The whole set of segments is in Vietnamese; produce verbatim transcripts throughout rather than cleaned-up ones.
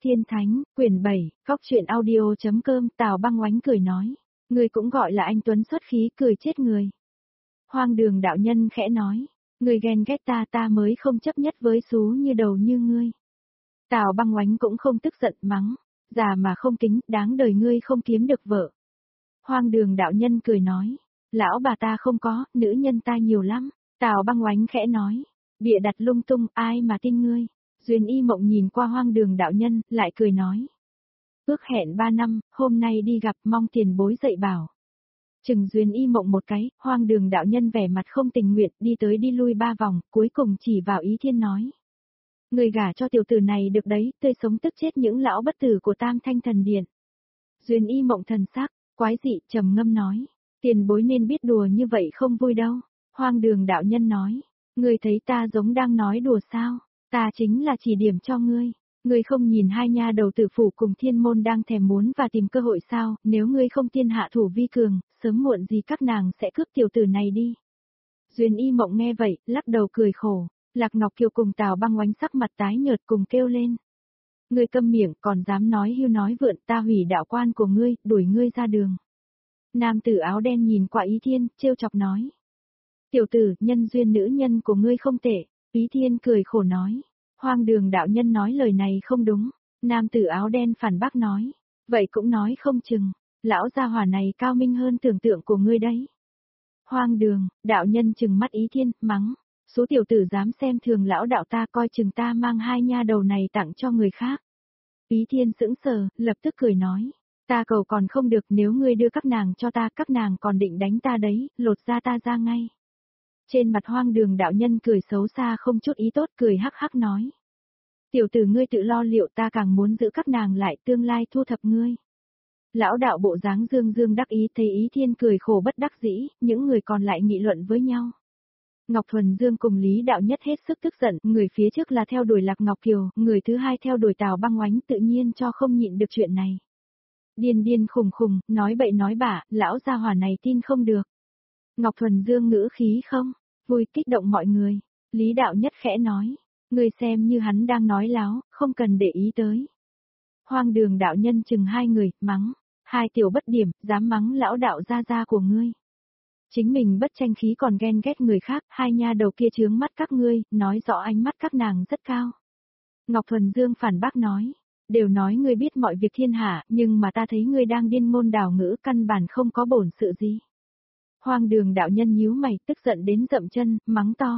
Tiên Thánh, quyển bảy, Cóc truyện audio.com, Tào Băng Oánh cười nói. Người cũng gọi là anh Tuấn xuất khí, cười chết người. Hoang Đường đạo nhân khẽ nói. Người ghen ghét ta, ta mới không chấp nhất với xú như đầu như ngươi. Tào Băng Oánh cũng không tức giận mắng. Già mà không kính, đáng đời ngươi không kiếm được vợ. Hoang Đường đạo nhân cười nói. Lão bà ta không có, nữ nhân ta nhiều lắm. Tào Băng Oánh khẽ nói. Bịa đặt lung tung, ai mà tin ngươi. Duyên Y Mộng nhìn qua Hoang Đường đạo nhân, lại cười nói. Ước hẹn ba năm, hôm nay đi gặp, mong tiền bối dạy bảo. Chừng Duyên Y Mộng một cái, Hoang Đường đạo nhân vẻ mặt không tình nguyện, đi tới đi lui ba vòng, cuối cùng chỉ vào Ý Thiên nói. Người gả cho tiểu tử này được đấy, tươi sống tức chết những lão bất tử của Tam Thanh Thần Điện. Duyên Y Mộng thần sắc, quái dị, trầm ngâm nói. Tiền bối nên biết đùa như vậy không vui đâu. Hoang Đường đạo nhân nói. Người thấy ta giống đang nói đùa sao? Ta chính là chỉ điểm cho ngươi. Ngươi không nhìn hai nha đầu tử phủ cùng thiên môn đang thèm muốn và tìm cơ hội sao? Nếu ngươi không tiên hạ thủ vi cường, sớm muộn gì các nàng sẽ cướp tiểu tử này đi. Duyên Y Mộng nghe vậy, lắc đầu cười khổ. Lạc Ngọc Kiều cùng Tào Băng Oánh sắc mặt tái nhợt cùng kêu lên. Ngươi câm miệng, còn dám nói hưu nói vượn, ta hủy đạo quan của ngươi, đuổi ngươi ra đường. Nam tử áo đen nhìn qua Ý Thiên, trêu chọc nói. Tiểu tử, nhân duyên nữ nhân của ngươi không tệ. Ý Thiên cười khổ nói. Hoang Đường đạo nhân nói lời này không đúng. Nam tử áo đen phản bác nói. Vậy cũng nói không chừng. Lão gia hỏa này cao minh hơn tưởng tượng của ngươi đấy. Hoang Đường, đạo nhân chừng mắt Ý Thiên, mắng. Số tiểu tử dám xem thường lão đạo ta, coi chừng ta mang hai nha đầu này tặng cho người khác. Ý Thiên sững sờ, lập tức cười nói. Ta cầu còn không được, nếu ngươi đưa các nàng cho ta, các nàng còn định đánh ta đấy, lột ra ta ra ngay. Trên mặt Hoang Đường đạo nhân cười xấu xa không chút ý tốt, cười hắc hắc nói. Tiểu tử ngươi tự lo liệu, ta càng muốn giữ các nàng lại, tương lai thu thập ngươi. Lão đạo bộ dáng dương dương đắc ý, thấy Ý Thiên cười khổ bất đắc dĩ, những người còn lại nghị luận với nhau. Ngọc Thuần Dương cùng Lý Đạo Nhất hết sức tức giận, người phía trước là theo đuổi Lạc Ngọc Kiều, người thứ hai theo đuổi Tào Băng Oánh, tự nhiên cho không nhịn được chuyện này. Điên điên khùng khùng, nói bậy nói bạ, lão gia hỏa này tin không được. Ngọc Thuần Dương ngữ khí không, vui kích động mọi người. Lý Đạo Nhất khẽ nói, người xem như hắn đang nói láo, không cần để ý tới. Hoang Đường đạo nhân chừng hai người, mắng, hai tiểu bất điểm, dám mắng lão đạo gia gia của ngươi. Chính mình bất tranh khí còn ghen ghét người khác, hai nha đầu kia chướng mắt các ngươi, nói rõ ánh mắt các nàng rất cao. Ngọc Thuần Dương phản bác nói, đều nói ngươi biết mọi việc thiên hạ, nhưng mà ta thấy ngươi đang điên ngôn đảo ngữ, căn bản không có bổn sự gì. Hoang Đường đạo nhân nhíu mày, tức giận đến dậm chân, mắng to.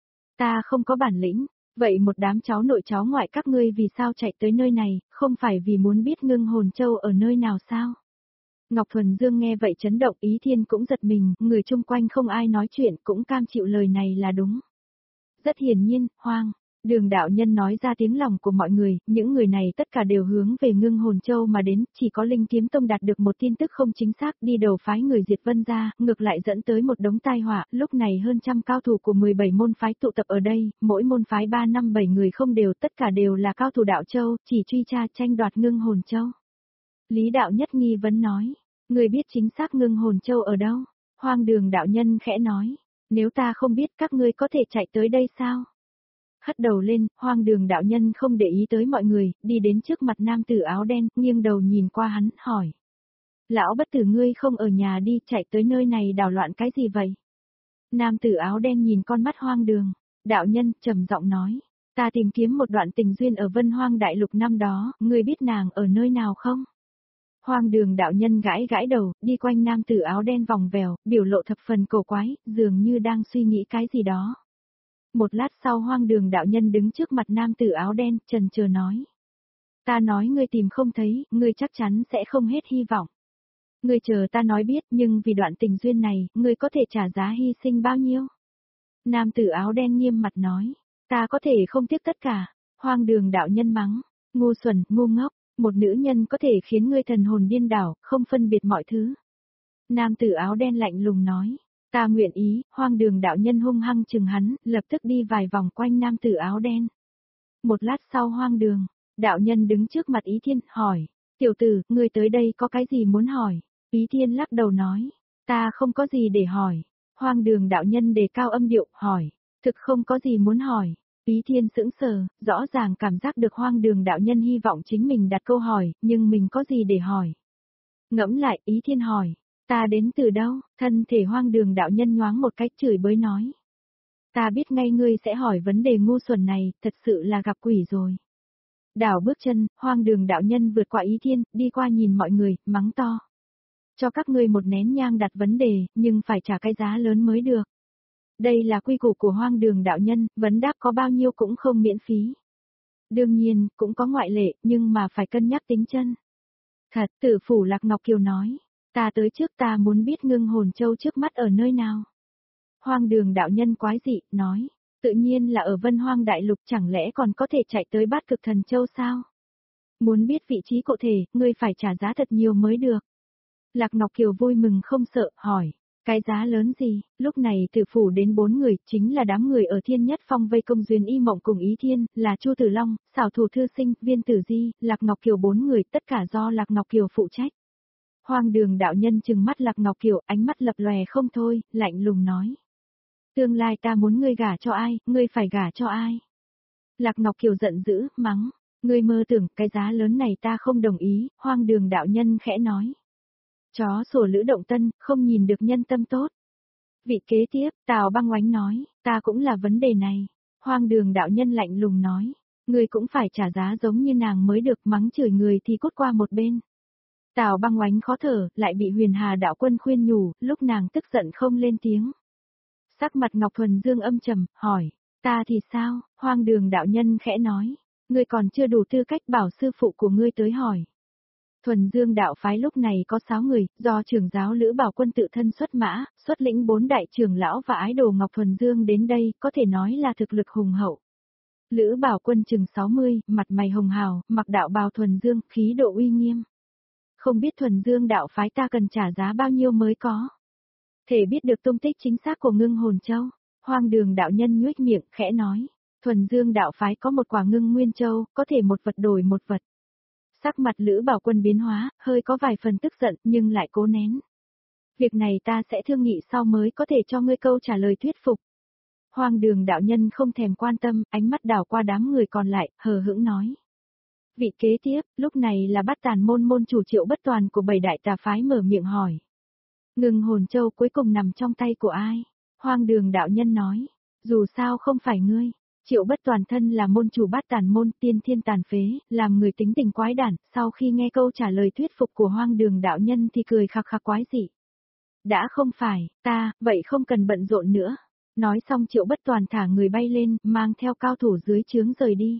Ta không có bản lĩnh, vậy một đám cháu nội cháu ngoại các ngươi vì sao chạy tới nơi này, không phải vì muốn biết Ngưng Hồn Châu ở nơi nào sao? Ngọc Thuần Dương nghe vậy chấn động, Ý Thiên cũng giật mình, người chung quanh không ai nói chuyện, cũng cam chịu lời này là đúng. Rất hiển nhiên, Hoang Đường đạo nhân nói ra tiếng lòng của mọi người, những người này tất cả đều hướng về Ngưng Hồn Châu mà đến, chỉ có Linh Kiếm Tông đạt được một tin tức không chính xác, đi đầu phái người diệt Vân ra, ngược lại dẫn tới một đống tai họa, lúc này hơn trăm cao thủ của mười bảy môn phái tụ tập ở đây, mỗi môn phái ba năm bảy người không đều, tất cả đều là cao thủ đạo châu, chỉ truy tra tranh đoạt Ngưng Hồn Châu. Lý Đạo Nhất nghi vấn nói, người biết chính xác Ngưng Hồn Châu ở đâu? Hoang Đường đạo nhân khẽ nói, nếu ta không biết các ngươi có thể chạy tới đây sao? Hất đầu lên, Hoang Đường đạo nhân không để ý tới mọi người, đi đến trước mặt nam tử áo đen, nghiêng đầu nhìn qua hắn, hỏi. Lão bất tử ngươi không ở nhà đi, chạy tới nơi này đảo loạn cái gì vậy? Nam tử áo đen nhìn con mắt Hoang Đường, đạo nhân, trầm giọng nói. Ta tìm kiếm một đoạn tình duyên ở Vân Hoang Đại Lục năm đó, ngươi biết nàng ở nơi nào không? Hoang Đường đạo nhân gãi gãi đầu, đi quanh nam tử áo đen vòng vèo, biểu lộ thập phần cổ quái, dường như đang suy nghĩ cái gì đó. Một lát sau Hoang Đường đạo nhân đứng trước mặt nam tử áo đen, chần chờ nói. Ta nói ngươi tìm không thấy, ngươi chắc chắn sẽ không hết hy vọng. Ngươi chờ ta nói biết, nhưng vì đoạn tình duyên này, ngươi có thể trả giá hy sinh bao nhiêu? Nam tử áo đen nghiêm mặt nói. Ta có thể không tiếc tất cả. Hoang Đường đạo nhân mắng. Ngu xuẩn, ngu ngốc. Một nữ nhân có thể khiến ngươi thần hồn điên đảo, không phân biệt mọi thứ. Nam tử áo đen lạnh lùng nói. Ta nguyện ý. Hoang Đường đạo nhân hung hăng chừng hắn, lập tức đi vài vòng quanh nam tử áo đen. Một lát sau Hoang Đường, đạo nhân đứng trước mặt Ý Thiên, hỏi. Tiểu tử, ngươi tới đây có cái gì muốn hỏi? Ý Thiên lắc đầu nói. Ta không có gì để hỏi. Hoang Đường đạo nhân đề cao âm điệu, hỏi. Thực không có gì muốn hỏi. Ý Thiên sững sờ, rõ ràng cảm giác được Hoang Đường đạo nhân hy vọng chính mình đặt câu hỏi, nhưng mình có gì để hỏi. Ngẫm lại, Ý Thiên hỏi, ta đến từ đâu? Thân thể Hoang Đường đạo nhân nhoáng một cách chửi bới nói. Ta biết ngay ngươi sẽ hỏi vấn đề ngu xuẩn này, thật sự là gặp quỷ rồi. Đảo bước chân, Hoang Đường đạo nhân vượt qua Ý Thiên, đi qua nhìn mọi người, mắng to. Cho các ngươi một nén nhang đặt vấn đề, nhưng phải trả cái giá lớn mới được. Đây là quy củ của Hoang Đường đạo nhân, vấn đáp có bao nhiêu cũng không miễn phí. Đương nhiên, cũng có ngoại lệ, nhưng mà phải cân nhắc tính chân. Thật, Tử Phủ Lạc Ngọc Kiều nói, ta tới trước ta muốn biết Ngưng Hồn Châu trước mắt ở nơi nào. Hoang Đường đạo nhân quái dị, nói, tự nhiên là ở Vân Hoang Đại Lục, chẳng lẽ còn có thể chạy tới Bát Cực Thần Châu sao? Muốn biết vị trí cụ thể, ngươi phải trả giá thật nhiều mới được. Lạc Ngọc Kiều vui mừng không sợ, hỏi, cái giá lớn gì? Lúc này Tử Phủ đến bốn người, chính là đám người ở Thiên Nhất Phong vây công Duyên Y Mộng cùng Ý Thiên, là Chu Tử Long, Xảo Thủ Thư Sinh, Viên Tử Di, Lạc Ngọc Kiều bốn người, tất cả do Lạc Ngọc Kiều phụ trách. Hoang Đường đạo nhân trừng mắt Lạc Ngọc Kiều, ánh mắt lập lòe không thôi, lạnh lùng nói. Tương lai ta muốn ngươi gả cho ai, ngươi phải gả cho ai? Lạc Ngọc Kiều giận dữ, mắng, ngươi mơ tưởng, cái giá lớn này ta không đồng ý, Hoang Đường đạo nhân khẽ nói. Chó sủa Lữ Động Tân, không nhìn được nhân tâm tốt. Vị kế tiếp, Tào Băng Oánh nói, ta cũng là vấn đề này. Hoang Đường đạo nhân lạnh lùng nói, ngươi cũng phải trả giá giống như nàng mới được, mắng chửi người thì cút qua một bên. Tào Băng Oánh khó thở, lại bị Huyền Hà đạo quân khuyên nhủ, lúc nàng tức giận không lên tiếng. Sắc mặt Ngọc Thuần Dương âm trầm, hỏi, ta thì sao? Hoang Đường đạo nhân khẽ nói, ngươi còn chưa đủ tư cách bảo sư phụ của ngươi tới hỏi. Thuần Dương đạo phái lúc này có sáu người, do trưởng giáo Lữ Bảo Quân tự thân xuất mã, xuất lĩnh bốn đại trưởng lão và ái đồ Ngọc Thuần Dương đến đây, có thể nói là thực lực hùng hậu. Lữ Bảo Quân chừng sáu mươi, mặt mày hồng hào, mặc đạo bào Thuần Dương, khí độ uy nghiêm. Không biết Thuần Dương đạo phái ta cần trả giá bao nhiêu mới có. Thể biết được tung tích chính xác của Ngưng Hồn Châu. Hoang Đường đạo nhân nhuếch miệng, khẽ nói. Thuần Dương đạo phái có một quả Ngưng Nguyên Châu, có thể một vật đổi một vật. Sắc mặt Lữ Bảo Quân biến hóa, hơi có vài phần tức giận, nhưng lại cố nén. Việc này ta sẽ thương nghị sau mới có thể cho ngươi câu trả lời thuyết phục. Hoang Đường đạo nhân không thèm quan tâm, ánh mắt đảo qua đám người còn lại, hờ hững nói. Vị kế tiếp, lúc này là Bát Tàn môn môn chủ Triệu Bất Toàn của bảy đại tà phái mở miệng hỏi. Ngưng Hồn Châu cuối cùng nằm trong tay của ai? Hoang Đường đạo nhân nói, dù sao không phải ngươi. Triệu Bất Toàn thân là môn chủ Bát Tàn môn, tiên thiên tàn phế, làm người tính tình quái đản, sau khi nghe câu trả lời thuyết phục của Hoang Đường đạo nhân thì cười khặc khặc quái dị. Đã không phải, ta, vậy không cần bận rộn nữa. Nói xong Triệu Bất Toàn thả người bay lên, mang theo cao thủ dưới trướng rời đi.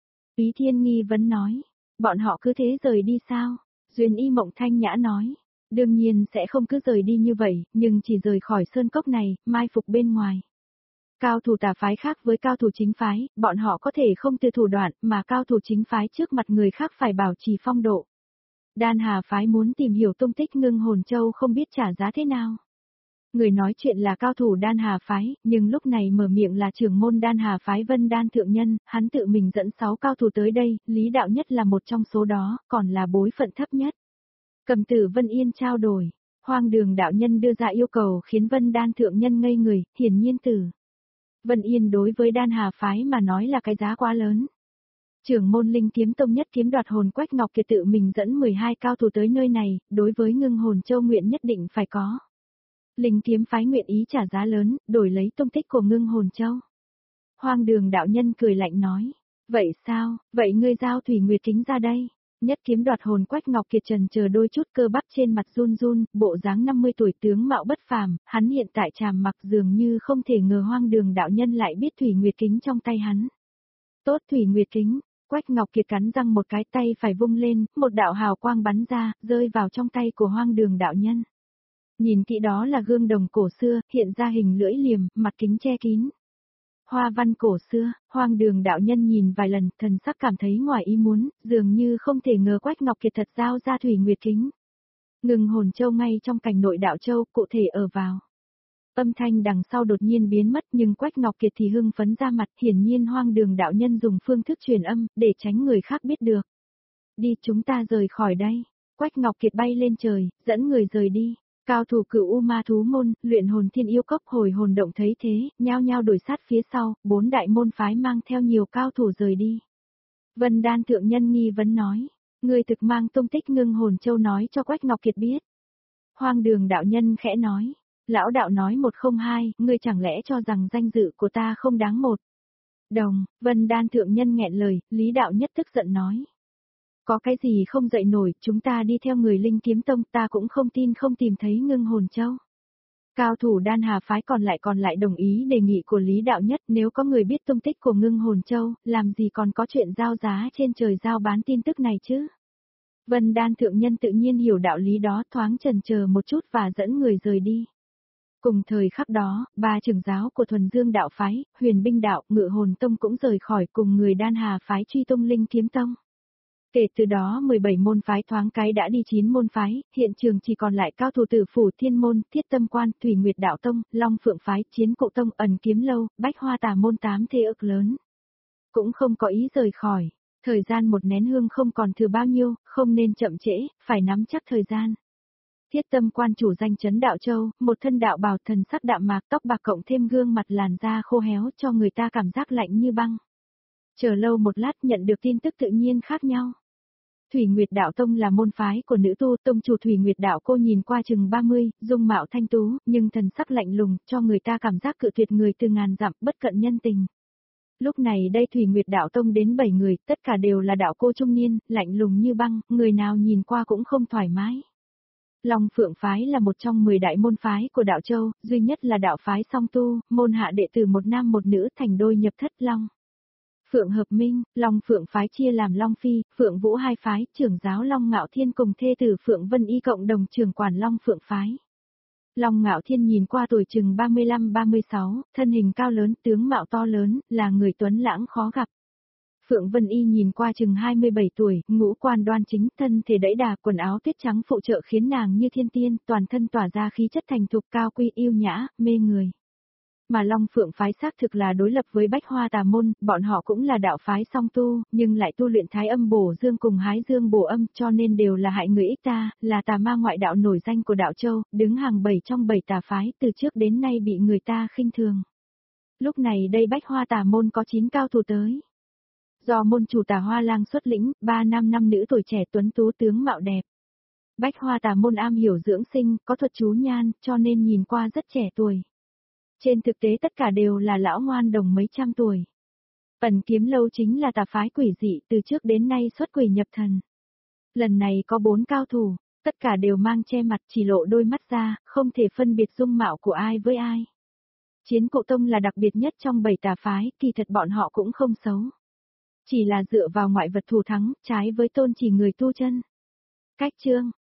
Ý Thiên nghi vấn nói, bọn họ cứ thế rời đi sao? Duyên Y Mộng thanh nhã nói, đương nhiên sẽ không cứ rời đi như vậy, nhưng chỉ rời khỏi sơn cốc này, mai phục bên ngoài. Cao thủ tà phái khác với cao thủ chính phái, bọn họ có thể không từ thủ đoạn, mà cao thủ chính phái trước mặt người khác phải bảo trì phong độ. Đan Hà phái muốn tìm hiểu tung tích Ngưng Hồn Châu không biết trả giá thế nào. Người nói chuyện là cao thủ Đan Hà phái, nhưng lúc này mở miệng là trưởng môn Đan Hà phái Vân Đan Thượng Nhân, hắn tự mình dẫn sáu cao thủ tới đây, Lý Đạo Nhất là một trong số đó, còn là bối phận thấp nhất. Cầm Tử Vân Yên trao đổi, Hoang Đường đạo nhân đưa ra yêu cầu khiến Vân Đan Thượng Nhân ngây người, hiển nhiên tử. Vân Yên đối với Đan Hà phái mà nói là cái giá quá lớn. Trưởng môn Linh Kiếm Tông nhất kiếm đoạt hồn Quách Ngọc Kiệt tự mình dẫn mười hai cao thủ tới nơi này, đối với Ngưng Hồn Châu nguyện nhất định phải có. Linh Kiếm phái nguyện ý trả giá lớn, đổi lấy tung tích của Ngưng Hồn Châu. Hoang Đường đạo nhân cười lạnh nói, vậy sao, vậy ngươi giao Thủy Nguyệt Kính ra đây. Nhất kiếm đoạt hồn Quách Ngọc Kiệt trần chờ đôi chút cơ bắp trên mặt run run, bộ dáng năm mươi tuổi tướng mạo bất phàm, hắn hiện tại tràm mặc dường như không thể ngờ Hoang Đường đạo nhân lại biết Thủy Nguyệt Kính trong tay hắn. Tốt Thủy Nguyệt Kính, Quách Ngọc Kiệt cắn răng một cái tay phải vung lên, một đạo hào quang bắn ra, rơi vào trong tay của Hoang Đường đạo nhân. Nhìn kỹ đó là gương đồng cổ xưa, hiện ra hình lưỡi liềm, mặt kính che kín. Hoa văn cổ xưa, Hoang Đường đạo nhân nhìn vài lần, thần sắc cảm thấy ngoài ý muốn, dường như không thể ngờ Quách Ngọc Kiệt thật giao ra Thủy Nguyệt Kính. Ngưng Hồn Châu ngay trong cảnh nội đạo châu, cụ thể ở vào. Âm thanh đằng sau đột nhiên biến mất nhưng Quách Ngọc Kiệt thì hưng phấn ra mặt, hiển nhiên Hoang Đường đạo nhân dùng phương thức truyền âm, để tránh người khác biết được. Đi chúng ta rời khỏi đây. Quách Ngọc Kiệt bay lên trời, dẫn người rời đi. Cao thủ cửu U Ma Thú Môn, luyện hồn thiên yêu cốc hồi hồn động thấy thế, nhao nhao đuổi sát phía sau, bốn đại môn phái mang theo nhiều cao thủ rời đi. Vân Đan thượng nhân nghi vấn nói, người thực mang tung tích ngưng hồn châu nói cho Quách Ngọc Kiệt biết. Hoang Đường đạo nhân khẽ nói, lão đạo nói một không hai, ngươi chẳng lẽ cho rằng danh dự của ta không đáng một. Đồng, Vân Đan thượng nhân nghẹn lời, Lý đạo nhất tức giận nói. Có cái gì không dậy nổi, chúng ta đi theo người Linh Kiếm Tông, ta cũng không tin không tìm thấy ngưng hồn châu. Cao thủ Đan Hà phái còn lại còn lại đồng ý đề nghị của Lý đạo nhất, nếu có người biết tung tích của ngưng hồn châu, làm gì còn có chuyện giao giá trên trời giao bán tin tức này chứ. Vân Đan thượng nhân tự nhiên hiểu đạo lý đó, thoáng chần chờ một chút và dẫn người rời đi. Cùng thời khắc đó, ba trưởng giáo của Thuần Dương đạo phái, Huyền Binh đạo, Ngự Hồn tông cũng rời khỏi cùng người Đan Hà phái truy tung Linh Kiếm tông. Kể từ đó mười bảy môn phái thoáng cái đã đi chín môn phái, hiện trường chỉ còn lại cao thủ Tử Phủ Thiên môn, Thiết Tâm quan, Thủy Nguyệt đạo tông, Long Phượng phái, Chiến Cụ tông, Ẩn Kiếm lâu, Bách Hoa Tà môn tám thế ức lớn. Cũng không có ý rời khỏi, thời gian một nén hương không còn thừa bao nhiêu, không nên chậm trễ, phải nắm chắc thời gian. Thiết Tâm quan chủ danh chấn đạo châu, một thân đạo bào thần sắc đạm mạc, tóc bạc cộng thêm gương mặt làn da khô héo cho người ta cảm giác lạnh như băng. Chờ lâu một lát nhận được tin tức tự nhiên khác nhau. Thủy Nguyệt đạo tông là môn phái của nữ tu, tông chủ Thủy Nguyệt đạo cô nhìn qua chừng ba mươi, dung mạo thanh tú, nhưng thần sắc lạnh lùng, cho người ta cảm giác cự tuyệt người từ ngàn dặm, bất cận nhân tình. Lúc này đây Thủy Nguyệt đạo tông đến bảy người, tất cả đều là đạo cô trung niên, lạnh lùng như băng, người nào nhìn qua cũng không thoải mái. Long Phượng phái là một trong mười đại môn phái của đạo châu, duy nhất là đạo phái song tu, môn hạ đệ tử một nam một nữ thành đôi nhập thất long. Phượng hợp minh, Long Phượng phái chia làm Long Phi, Phượng Vũ hai phái, trưởng giáo Long Ngạo Thiên cùng thê tử Phượng Vân Y cộng đồng trưởng quản Long Phượng phái. Long Ngạo Thiên nhìn qua tuổi chừng ba mươi lăm ba mươi sáu, thân hình cao lớn, tướng mạo to lớn, là người tuấn lãng khó gặp. Phượng Vân Y nhìn qua chừng hai mươi bảy tuổi, ngũ quan đoan chính, thân thể đẫy đà, quần áo tuyết trắng phụ trợ khiến nàng như thiên tiên, toàn thân tỏa ra khí chất thành thục cao quý yêu nhã, mê người. Mà Long Phượng phái xác thực là đối lập với Bách Hoa Tà môn, bọn họ cũng là đạo phái song tu, nhưng lại tu luyện thái âm bổ dương cùng hái dương bổ âm, cho nên đều là hại người ích ta, là tà ma ngoại đạo nổi danh của đạo châu, đứng hàng bảy trong bảy tà phái, từ trước đến nay bị người ta khinh thường. Lúc này đây Bách Hoa Tà môn có chín cao thủ tới. Do môn chủ Tà Hoa Lang xuất lĩnh, ba nam năm nữ tuổi trẻ tuấn tú tướng mạo đẹp. Bách Hoa Tà môn am hiểu dưỡng sinh, có thuật chú nhan, cho nên nhìn qua rất trẻ tuổi. Trên thực tế tất cả đều là lão ngoan đồng mấy trăm tuổi. Ẩn Kiếm lâu chính là tà phái quỷ dị từ trước đến nay xuất quỷ nhập thần. Lần này có bốn cao thủ, tất cả đều mang che mặt chỉ lộ đôi mắt ra, không thể phân biệt dung mạo của ai với ai. Chiến Cụ tông là đặc biệt nhất trong bảy tà phái, kỳ thật bọn họ cũng không xấu. Chỉ là dựa vào ngoại vật thủ thắng, trái với tôn chỉ người tu chân. Cách chương